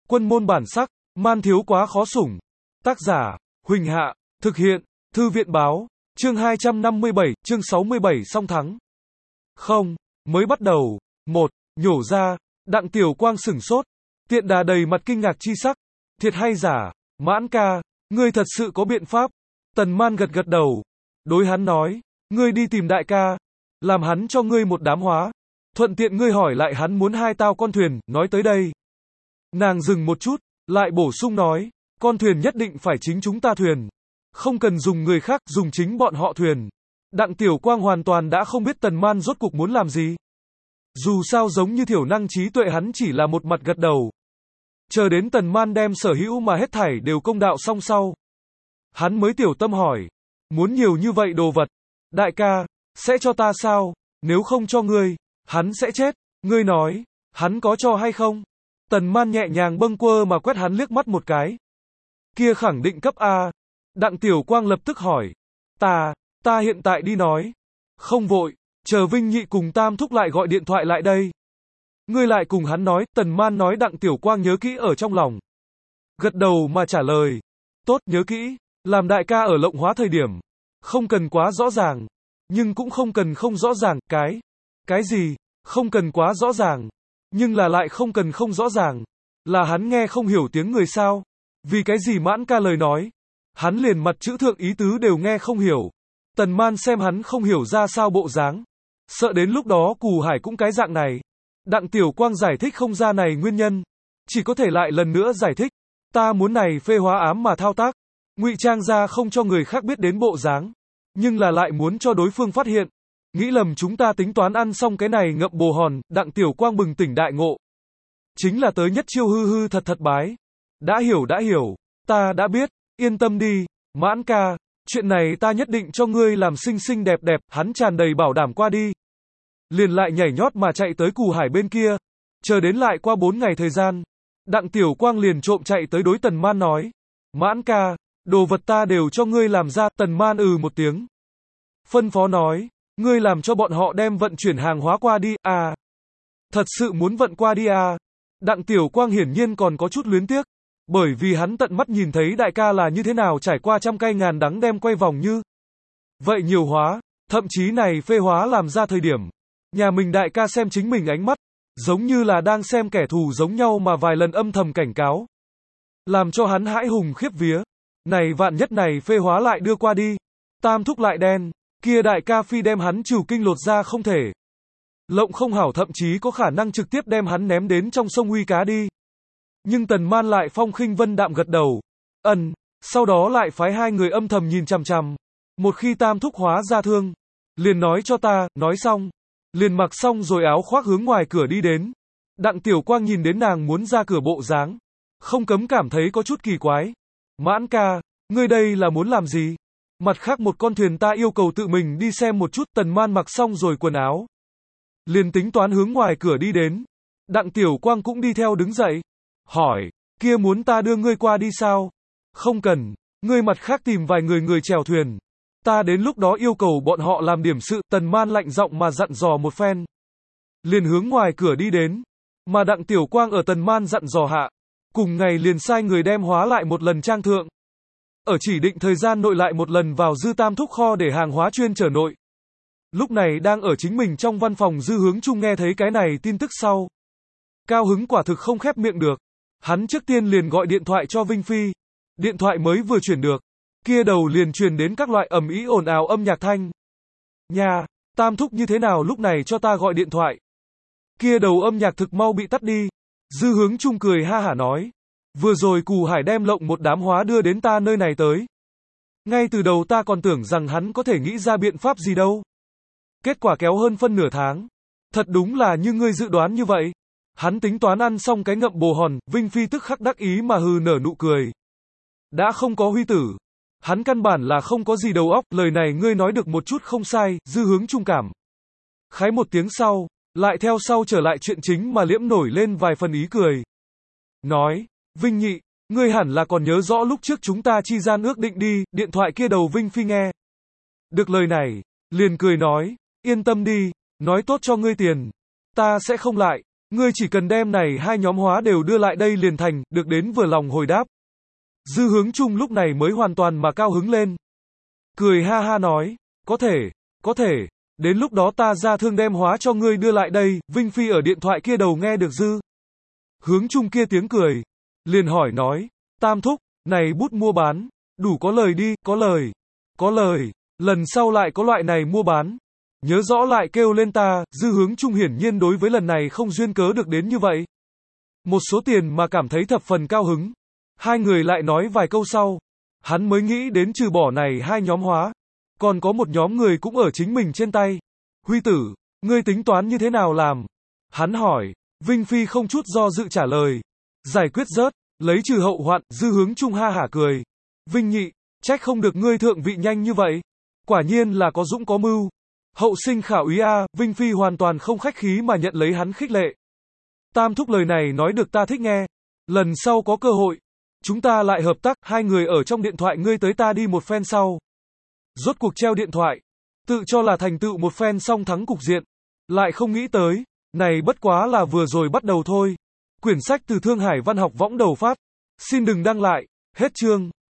Quân môn bản sắc, man thiếu quá khó sủng. Tác giả, Huỳnh Hạ, thực hiện, Thư viện báo, chương 257, chương 67 song thắng. Không, mới bắt đầu. Một, nhổ ra, Đặng Tiểu Quang sửng sốt, Tiện Đà đầy mặt kinh ngạc chi sắc. Thiệt hay giả, Mãn ca, ngươi thật sự có biện pháp. Tần Man gật gật đầu, đối hắn nói, ngươi đi tìm đại ca, làm hắn cho ngươi một đám hóa. Thuận tiện ngươi hỏi lại hắn muốn hai tao con thuyền, nói tới đây. Nàng dừng một chút, lại bổ sung nói, con thuyền nhất định phải chính chúng ta thuyền. Không cần dùng người khác, dùng chính bọn họ thuyền. Đặng Tiểu Quang hoàn toàn đã không biết Tần Man rốt cuộc muốn làm gì. Dù sao giống như thiểu năng trí tuệ hắn chỉ là một mặt gật đầu. Chờ đến Tần Man đem sở hữu mà hết thảy đều công đạo xong sau. Hắn mới tiểu tâm hỏi, muốn nhiều như vậy đồ vật, đại ca, sẽ cho ta sao? Nếu không cho ngươi, hắn sẽ chết. Ngươi nói, hắn có cho hay không? Tần Man nhẹ nhàng bâng quơ mà quét hắn liếc mắt một cái. Kia khẳng định cấp A. Đặng Tiểu Quang lập tức hỏi, ta hiện tại đi nói. Không vội, chờ Vinh Nhị cùng Tam Thúc lại gọi điện thoại lại đây. Ngươi lại cùng hắn nói. Tần Man nói. Đặng Tiểu Quang nhớ kỹ ở trong lòng. Gật đầu mà trả lời, tốt, nhớ kỹ. Làm đại ca ở Lộng Hóa thời điểm, không cần quá rõ ràng, nhưng cũng không cần không rõ ràng. Cái gì? Không cần quá rõ ràng, nhưng là lại không cần không rõ ràng. Là hắn nghe không hiểu tiếng người sao? Vì cái gì Mãn ca lời nói, hắn liền mặt chữ thượng ý tứ đều nghe không hiểu. Tần Man xem hắn không hiểu ra sao bộ dáng, sợ đến lúc đó Cù Hải cũng cái dạng này. Đặng Tiểu Quang giải thích không ra này nguyên nhân, chỉ có thể lại lần nữa giải thích. Ta muốn này phê hóa ám mà thao tác, ngụy trang ra không cho người khác biết đến bộ dáng, nhưng là lại muốn cho đối phương phát hiện. Nghĩ lầm chúng ta tính toán ăn xong cái này ngậm bồ hòn. Đặng Tiểu Quang bừng tỉnh đại ngộ, chính là tới nhất chiêu hư hư thật thật bái. Đã hiểu, ta đã biết, yên tâm đi, Mãn ca, chuyện này ta nhất định cho ngươi làm xinh xinh đẹp đẹp. Hắn tràn đầy bảo đảm qua đi, liền lại nhảy nhót mà chạy tới Cù Hải bên kia. Chờ đến lại qua 4 ngày thời gian, Đặng Tiểu Quang liền trộm chạy tới đối Tần Man nói, Mãn ca, đồ vật ta đều cho ngươi làm ra. Tần Man một tiếng, phân phó nói, ngươi làm cho bọn họ đem vận chuyển hàng hóa qua đi. À, thật sự muốn vận qua đi à? Đặng Tiểu Quang hiển nhiên còn có chút luyến tiếc, bởi vì hắn tận mắt nhìn thấy đại ca là như thế nào trải qua trăm cay ngàn đắng đem quay vòng như vậy nhiều hóa, thậm chí này phê hóa làm ra thời điểm, nhà mình đại ca xem chính mình ánh mắt, giống như là đang xem kẻ thù giống nhau mà vài lần âm thầm cảnh cáo, làm cho hắn hãi hùng khiếp vía. Này vạn nhất này phê hóa lại đưa qua đi, Tam Thúc lại đen, kia đại ca phi đem hắn trừ kinh lột ra không thể. Lộng không hảo thậm chí có khả năng trực tiếp đem hắn ném đến trong sông Uy cá đi. Nhưng Tần Man lại phong khinh vân đạm gật đầu, sau đó lại phái hai người âm thầm nhìn chằm chằm. Một khi Tam Thúc hóa ra thương, liền nói cho ta. Nói xong, liền mặc xong rồi áo khoác hướng ngoài cửa đi đến. Đặng Tiểu Quang nhìn đến nàng muốn ra cửa bộ dáng, không cấm cảm thấy có chút kỳ quái. Mãn ca, ngươi đây là muốn làm gì? Mặt khác một con thuyền ta yêu cầu tự mình đi xem một chút. Tần Man mặc xong rồi quần áo, liền tính toán hướng ngoài cửa đi đến. Đặng Tiểu Quang cũng đi theo đứng dậy, hỏi, kia muốn ta đưa ngươi qua đi sao? Không cần, ngươi mặt khác tìm vài người chèo thuyền, ta đến lúc đó yêu cầu bọn họ làm điểm sự. Tần Man lạnh giọng mà dặn dò một phen, liền hướng ngoài cửa đi đến. Mà Đặng Tiểu Quang ở Tần Man dặn dò hạ, cùng ngày liền sai người đem hóa lại một lần trang thượng, ở chỉ định thời gian nội lại một lần vào Dư Tam Thúc kho để hàng hóa chuyên chở nội. Lúc này đang ở chính mình trong văn phòng Dư Hướng Trung nghe thấy cái này tin tức sau, cao hứng quả thực không khép miệng được. Hắn trước tiên liền gọi điện thoại cho Vinh Phi. Điện thoại mới vừa chuyển được, kia đầu liền truyền đến các loại ầm ĩ ồn ào âm nhạc thanh. Nhà, Tam Thúc như thế nào lúc này cho ta gọi điện thoại? Kia đầu âm nhạc thực mau bị tắt đi. Dư Hướng Trung cười ha hả nói, vừa rồi Cù Hải đem lộng một đám hóa đưa đến ta nơi này tới. Ngay từ đầu ta còn tưởng rằng hắn có thể nghĩ ra biện pháp gì đâu. Kết quả kéo hơn phân nửa tháng. Thật đúng là như ngươi dự đoán như vậy. Hắn tính toán ăn xong cái ngậm bồ hòn. Vinh Phi tức khắc đắc ý mà hừ nở nụ cười. Đã không có huy tử, hắn căn bản là không có gì đầu óc. Lời này ngươi nói được một chút không sai. Dư Hướng Trung cảm khái một tiếng sau, lại theo sau trở lại chuyện chính mà liễm nổi lên vài phần ý cười. Nói, Vinh Nhị, ngươi hẳn là còn nhớ rõ lúc trước chúng ta chi gian ước định đi. Điện thoại kia đầu Vinh Phi nghe được lời này, liền cười nói, yên tâm đi, nói tốt cho ngươi tiền, ta sẽ không lại. Ngươi chỉ cần đem này hai nhóm hóa đều đưa lại đây liền thành, được đến vừa lòng hồi đáp. Dư Hướng Trung lúc này mới hoàn toàn mà cao hứng lên. Cười ha ha nói, có thể, đến lúc đó ta ra thương đem hóa cho ngươi đưa lại đây. Vinh Phi ở điện thoại kia đầu nghe được Dư Hướng Trung kia tiếng cười, liền hỏi nói, Tam thúc, này bút mua bán, đủ có lời đi, có lời, lần sau lại có loại này mua bán, nhớ rõ lại kêu lên ta. Dư Hướng Trung hiển nhiên đối với lần này không duyên cớ được đến như vậy, một số tiền mà cảm thấy thập phần cao hứng. Hai người lại nói vài câu sau, hắn mới nghĩ đến trừ bỏ này hai nhóm hóa, còn có một nhóm người cũng ở chính mình trên tay. Huy tử, ngươi tính toán như thế nào làm? Hắn hỏi. Vinh Phi không chút do dự trả lời, giải quyết rớt, lấy trừ hậu hoạn. Dư Hướng Trung ha hả cười, Vinh nhị, trách không được ngươi thượng vị nhanh như vậy, quả nhiên là có dũng có mưu. Hậu sinh khảo ý a. Vinh Phi hoàn toàn không khách khí mà nhận lấy hắn khích lệ. Tam thúc lời này nói được ta thích nghe, lần sau có cơ hội, chúng ta lại hợp tác. Hai người ở trong điện thoại ngươi tới ta đi một phen sau, rốt cuộc treo điện thoại, tự cho là thành tựu một phen song thắng cục diện, lại không nghĩ tới, này bất quá là vừa rồi bắt đầu thôi. Quyển sách từ Thương Hải Văn học võng đầu phát, xin đừng đăng lại, hết chương.